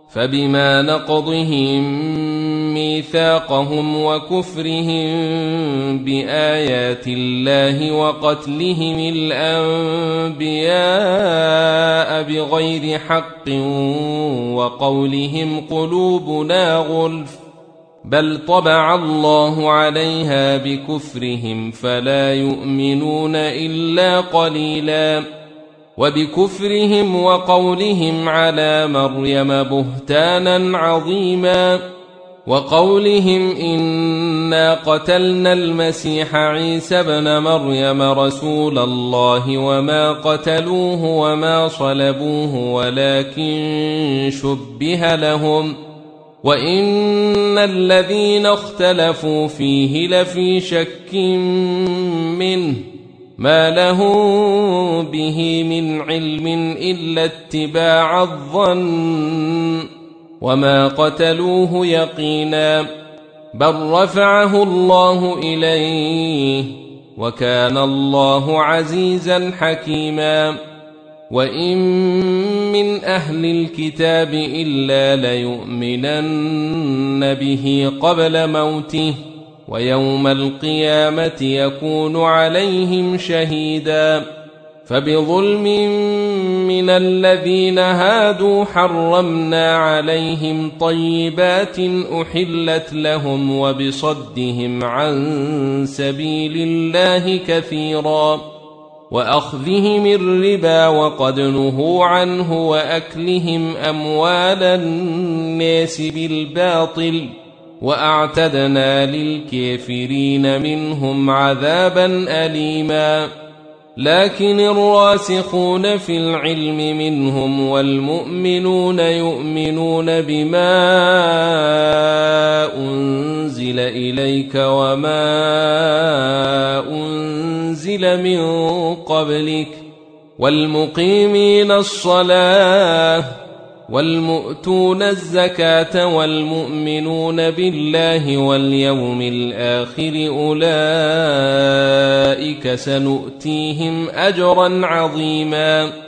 فبما نقضهم ميثاقهم وكفرهم بآيات الله وقتلهم الأنبياء بغير حق وقولهم قلوبنا غلف بل طبع الله عليها بكفرهم فلا يؤمنون إلا قليلا وبكفرهم وقولهم على مريم بهتانا عظيما وقولهم إنا قتلنا المسيح عيسى ابن مريم رسول الله وما قتلوه وما صلبوه ولكن شبه لهم وإن الذين اختلفوا فيه لفي شك منه ما لهم به من علم إلا اتباع الظن وما قتلوه يقينا بل رفعه الله إليه وكان الله عزيزا حكيما وإن من أهل الكتاب إلا ليؤمنن به قبل موته ويوم القيامة يكون عليهم شهيدا فبظلم من الذين هادوا حرمنا عليهم طيبات أحلت لهم وبصدهم عن سبيل الله كثيرا وأخذهم الربا وقد نهوا عنه وأكلهم أموال الناس بالباطل وأعتدنا للكافرين منهم عذابا أليما لكن الراسخون في العلم منهم والمؤمنون يؤمنون بما أنزل إليك وما أنزل من قبلك والمقيمين الصلاة والمؤتون الزكاة والمؤمنون بالله واليوم الآخر أولئك سنؤتيهم أجرا عظيما